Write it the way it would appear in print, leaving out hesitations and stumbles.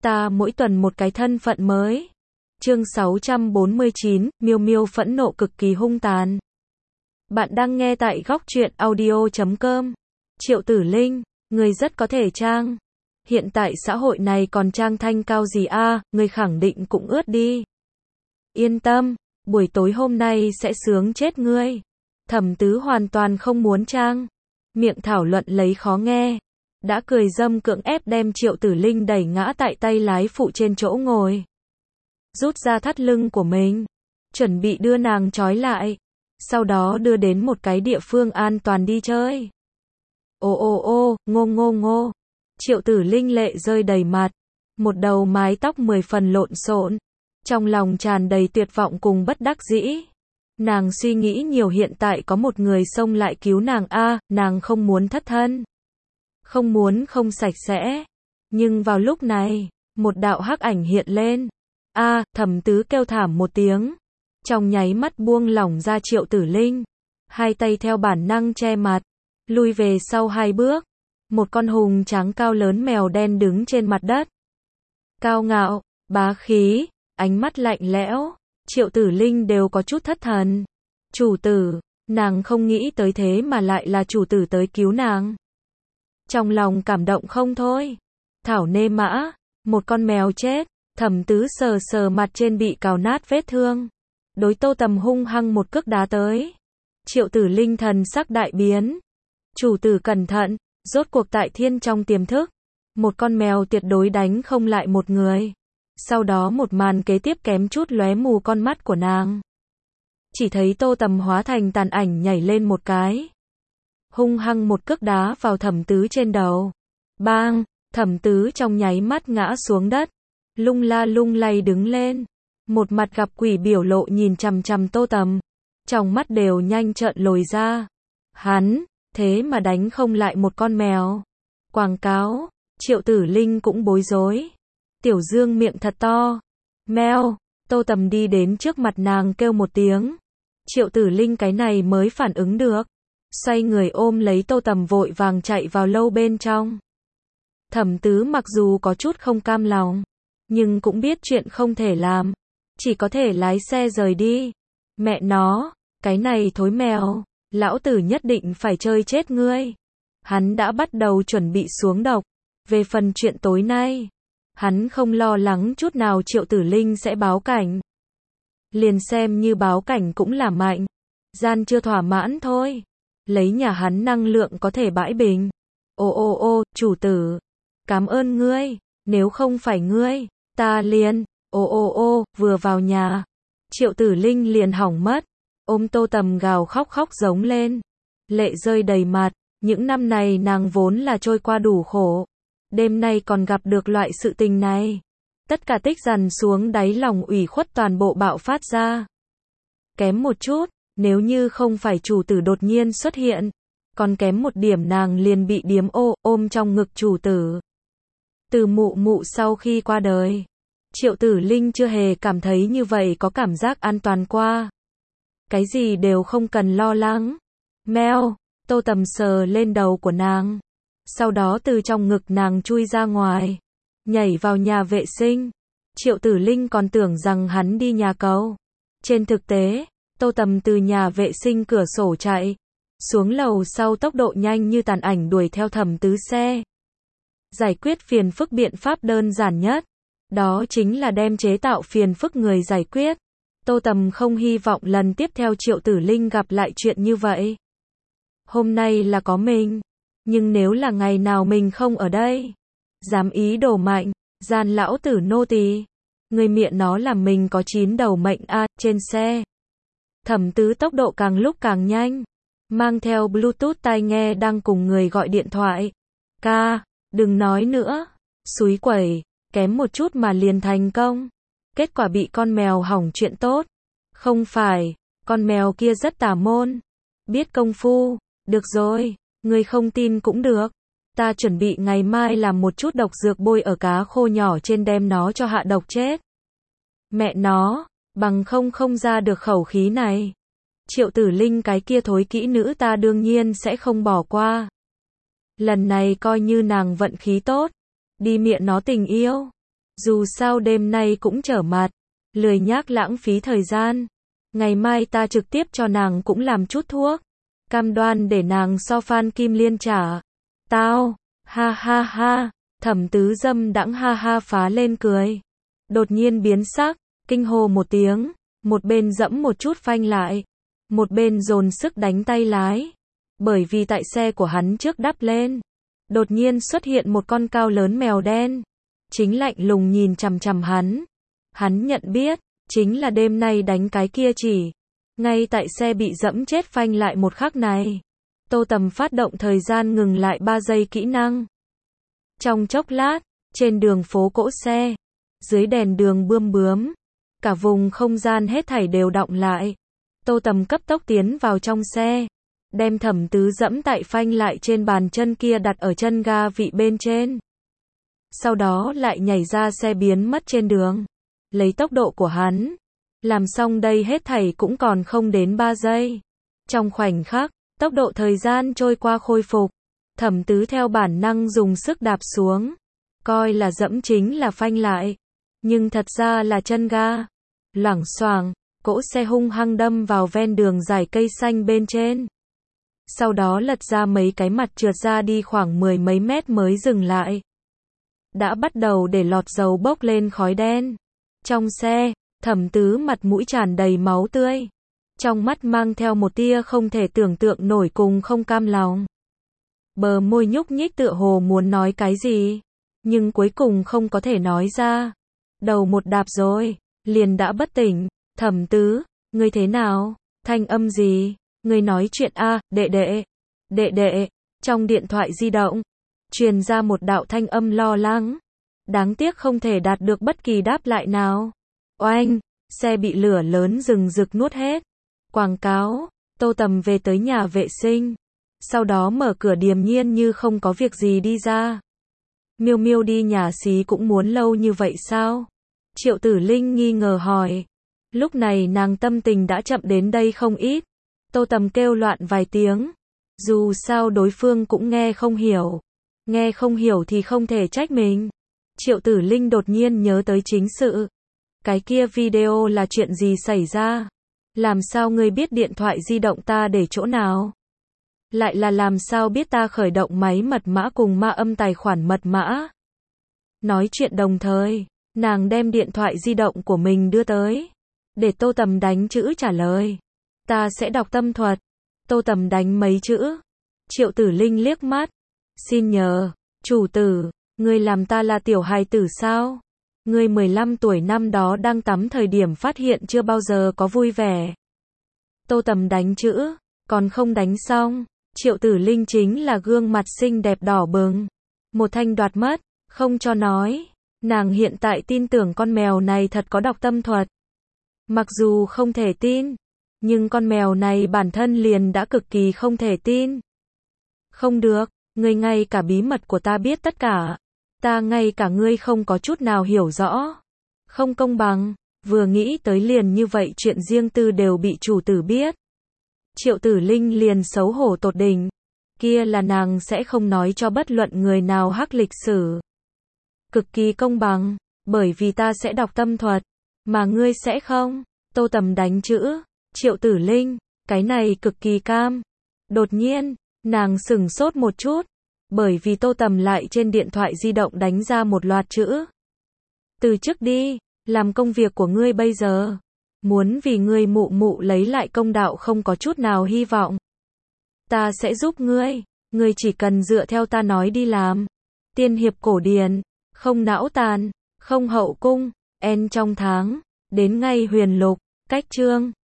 Ta mỗi tuần một cái thân phận mới. Chương 649, Miêu Miêu phẫn nộ cực kỳ hung tàn. Bạn đang nghe tại góc truyện audio.com. Triệu Tử Linh, người rất có thể trang. Hiện tại xã hội này còn trang thanh cao gì a, người khẳng định cũng ướt đi. Yên tâm, buổi tối hôm nay sẽ sướng chết ngươi. Thẩm Tứ hoàn toàn không muốn trang. Miệng thảo luận lấy khó nghe. Đã cười dâm cưỡng ép đem Triệu Tử Linh đẩy ngã tại tay lái phụ trên chỗ ngồi. Rút ra thắt lưng của mình. Chuẩn bị đưa nàng trói lại. Sau đó đưa đến một cái địa phương an toàn đi chơi. Ô, ngô. Triệu Tử Linh lệ rơi đầy mặt. Một đầu mái tóc 10 phần lộn xộn. Trong lòng tràn đầy tuyệt vọng cùng bất đắc dĩ. Nàng suy nghĩ nhiều, hiện tại có một người xông lại cứu nàng nàng không muốn thất thân. Không muốn không sạch sẽ. Nhưng vào lúc này, một đạo hắc ảnh hiện lên. Thẩm Tứ kêu thảm một tiếng. Trong nháy mắt buông lỏng ra Triệu Tử Linh. Hai tay theo bản năng che mặt. Lui về sau 2 bước. Một con hùng tráng cao lớn mèo đen đứng trên mặt đất. Cao ngạo, bá khí, ánh mắt lạnh lẽo. Triệu Tử Linh đều có chút thất thần. Chủ tử, nàng không nghĩ tới thế mà lại là chủ tử tới cứu nàng. Trong lòng cảm động không thôi. Thảo nê mã, một con mèo chết. Thẩm Tứ sờ sờ mặt trên bị cào nát vết thương. Đối Tô Tầm hung hăng một cước đá tới. Triệu Tử Linh thần sắc đại biến. Chủ tử cẩn thận, rốt cuộc tại thiên trong tiềm thức. Một con mèo tuyệt đối đánh không lại một người. Sau đó một màn kế tiếp kém chút lóe mù con mắt của nàng. Chỉ thấy Tô Tầm hóa thành tàn ảnh nhảy lên một cái. Hung hăng một cước đá vào Thẩm Tứ trên đầu. Bang, Thẩm Tứ trong nháy mắt ngã xuống đất. Lung la lung lay đứng lên. Một mặt gặp quỷ biểu lộ nhìn chằm chằm Tô Tầm. Trong mắt đều nhanh trợn lồi ra. Hắn, thế mà đánh không lại một con mèo. Quảng cáo, Triệu Tử Linh cũng bối rối. Tiểu Dương miệng thật to. Mèo, Tô Tầm đi đến trước mặt nàng kêu một tiếng. Triệu Tử Linh cái này mới phản ứng được. Xoay người ôm lấy Tô Tầm vội vàng chạy vào lâu bên trong. Thẩm Tứ mặc dù có chút không cam lòng, nhưng cũng biết chuyện không thể làm. Chỉ có thể lái xe rời đi. Mẹ nó, cái này thối mèo, lão tử nhất định phải chơi chết ngươi. Hắn đã bắt đầu chuẩn bị xuống độc. Về phần chuyện tối nay, hắn không lo lắng chút nào Triệu Tử Linh sẽ báo cảnh. Liền xem như báo cảnh cũng là mạnh. Gian chưa thỏa mãn thôi. Lấy nhà hắn năng lượng có thể bãi bình. Ô, chủ tử. Cảm ơn ngươi. Nếu không phải ngươi, ta liền. Vừa vào nhà. Triệu Tử Linh liền hỏng mất. Ôm Tô Tầm gào khóc giống lên. Lệ rơi đầy mặt. Những năm này nàng vốn là trôi qua đủ khổ. Đêm nay còn gặp được loại sự tình này. Tất cả tích dằn xuống đáy lòng ủy khuất toàn bộ bạo phát ra. Kém một chút, nếu như không phải chủ tử đột nhiên xuất hiện. Còn kém một điểm nàng liền bị điếm ôm trong ngực chủ tử. Từ mụ sau khi qua đời, Triệu Tử Linh chưa hề cảm thấy như vậy có cảm giác an toàn qua. Cái gì đều không cần lo lắng. Mèo, Tô Tầm sờ lên đầu của nàng. Sau đó từ trong ngực nàng chui ra ngoài. Nhảy vào nhà vệ sinh. Triệu Tử Linh còn tưởng rằng hắn đi nhà cầu. Trên thực tế, Tô Tầm từ nhà vệ sinh cửa sổ chạy. Xuống lầu sau tốc độ nhanh như tàn ảnh đuổi theo Thẩm Tứ xe. Giải quyết phiền phức biện pháp đơn giản nhất. Đó chính là đem chế tạo phiền phức người giải quyết. Tô Tầm không hy vọng lần tiếp theo Triệu Tử Linh gặp lại chuyện như vậy. Hôm nay là có mình. Nhưng nếu là ngày nào mình không ở đây, dám ý đồ mạnh, gian lão tử nô tỳ. Người miệng nó làm mình có 9 đầu mệnh trên xe. Thẩm Tứ tốc độ càng lúc càng nhanh. Mang theo Bluetooth tai nghe đang cùng người gọi điện thoại. Đừng nói nữa. Xúi quẩy, kém một chút mà liền thành công. Kết quả bị con mèo hỏng chuyện tốt. Không phải, con mèo kia rất tà môn. Biết công phu. Được rồi, người không tin cũng được. Ta chuẩn bị ngày mai làm một chút độc dược bôi ở cá khô nhỏ trên đem nó cho hạ độc chết. Mẹ nó, bằng không ra được khẩu khí này. Triệu Tử Linh cái kia thối kỹ nữ ta đương nhiên sẽ không bỏ qua. Lần này coi như nàng vận khí tốt. Đi miệng nó tình yêu. Dù sao đêm nay cũng trở mặt, lười nhác lãng phí thời gian. Ngày mai ta trực tiếp cho nàng cũng làm chút thuốc. Cam đoan để nàng so Phan Kim Liên trả. Tao, ha ha ha, Thẩm Tứ Dâm đãng ha ha phá lên cười. Đột nhiên biến sắc, kinh hô một tiếng, một bên dẫm một chút phanh lại, một bên dồn sức đánh tay lái. Bởi vì tại xe của hắn trước đắp lên, đột nhiên xuất hiện một con cao lớn mèo đen. Chính lạnh lùng nhìn chằm chằm hắn. Hắn nhận biết, chính là đêm nay đánh cái kia chỉ. Ngay tại xe bị dẫm chết phanh lại một khắc này, Tô Tầm phát động thời gian ngừng lại 3 giây kỹ năng. Trong chốc lát, trên đường phố cỗ xe, dưới đèn đường bươm bướm, cả vùng không gian hết thảy đều đọng lại. Tô Tầm cấp tốc tiến vào trong xe, đem Thẩm Tứ dẫm tại phanh lại trên bàn chân kia đặt ở chân ga vị bên trên. Sau đó lại nhảy ra xe biến mất trên đường. Lấy tốc độ của hắn, làm xong đây hết thảy cũng còn không đến 3 giây. Trong khoảnh khắc, tốc độ thời gian trôi qua khôi phục. Thẩm Tứ theo bản năng dùng sức đạp xuống, coi là dẫm chính là phanh lại, nhưng thật ra là chân ga. Loảng xoảng, cỗ xe hung hăng đâm vào ven đường dải cây xanh bên trên. Sau đó lật ra mấy cái mặt trượt ra đi khoảng 10 mấy mét mới dừng lại. Đã bắt đầu để lọt dầu bốc lên khói đen. Trong xe, Thẩm Tứ mặt mũi tràn đầy máu tươi, trong mắt mang theo một tia không thể tưởng tượng nổi cùng không cam lòng. Bờ môi nhúc nhích tựa hồ muốn nói cái gì, nhưng cuối cùng không có thể nói ra. Đầu một đạp rồi, liền đã bất tỉnh. Thẩm Tứ, ngươi thế nào? Thanh âm gì? Ngươi nói chuyện a, đệ đệ. Đệ đệ. Trong điện thoại di động, truyền ra một đạo thanh âm lo lắng. Đáng tiếc không thể đạt được bất kỳ đáp lại nào. Oanh, xe bị lửa lớn rừng rực nuốt hết. Quảng cáo, Tô Tầm về tới nhà vệ sinh. Sau đó mở cửa điềm nhiên như không có việc gì đi ra. Miêu Miêu đi nhà xí cũng muốn lâu như vậy sao? Triệu Tử Linh nghi ngờ hỏi. Lúc này nàng tâm tình đã chậm đến đây không ít. Tô Tầm kêu loạn vài tiếng. Dù sao đối phương cũng nghe không hiểu. Nghe không hiểu thì không thể trách mình. Triệu Tử Linh đột nhiên nhớ tới chính sự. Cái kia video là chuyện gì xảy ra? Làm sao ngươi biết điện thoại di động ta để chỗ nào? Lại là làm sao biết ta khởi động máy mật mã cùng ma âm tài khoản mật mã? Nói chuyện đồng thời, nàng đem điện thoại di động của mình đưa tới, để Tô Tầm đánh chữ trả lời. Ta sẽ đọc tâm thuật. Tô Tầm đánh mấy chữ. Triệu Tử Linh liếc mắt. Xin nhờ, chủ tử, ngươi làm ta là tiểu hài tử sao? Ngươi 15 tuổi năm đó đang tắm thời điểm phát hiện chưa bao giờ có vui vẻ. Tô Tầm đánh chữ, còn không đánh xong. Triệu Tử Linh chính là gương mặt xinh đẹp đỏ bừng. Một thanh đoạt mất, không cho nói. Nàng hiện tại tin tưởng con mèo này thật có đọc tâm thuật. Mặc dù không thể tin, nhưng con mèo này bản thân liền đã cực kỳ không thể tin. Không được, ngươi ngay cả bí mật của ta biết tất cả. Ta ngay cả ngươi không có chút nào hiểu rõ. Không công bằng, vừa nghĩ tới liền như vậy chuyện riêng tư đều bị chủ tử biết. Triệu Tử Linh liền xấu hổ tột đỉnh. Kia là nàng sẽ không nói cho bất luận người nào hắc lịch sử. Cực kỳ công bằng, bởi vì ta sẽ đọc tâm thuật, mà ngươi sẽ không. Tô Tầm đánh chữ. Triệu Tử Linh, cái này cực kỳ cam. Đột nhiên, nàng sửng sốt một chút, bởi vì Tô Tầm lại trên điện thoại di động đánh ra một loạt chữ. Từ chức đi, làm công việc của ngươi bây giờ. Muốn vì ngươi mụ mụ lấy lại công đạo không có chút nào hy vọng. Ta sẽ giúp ngươi chỉ cần dựa theo ta nói đi làm. Tiên hiệp cổ điển, không não tàn, không hậu cung, en trong tháng, đến ngay huyền lục, cách chương.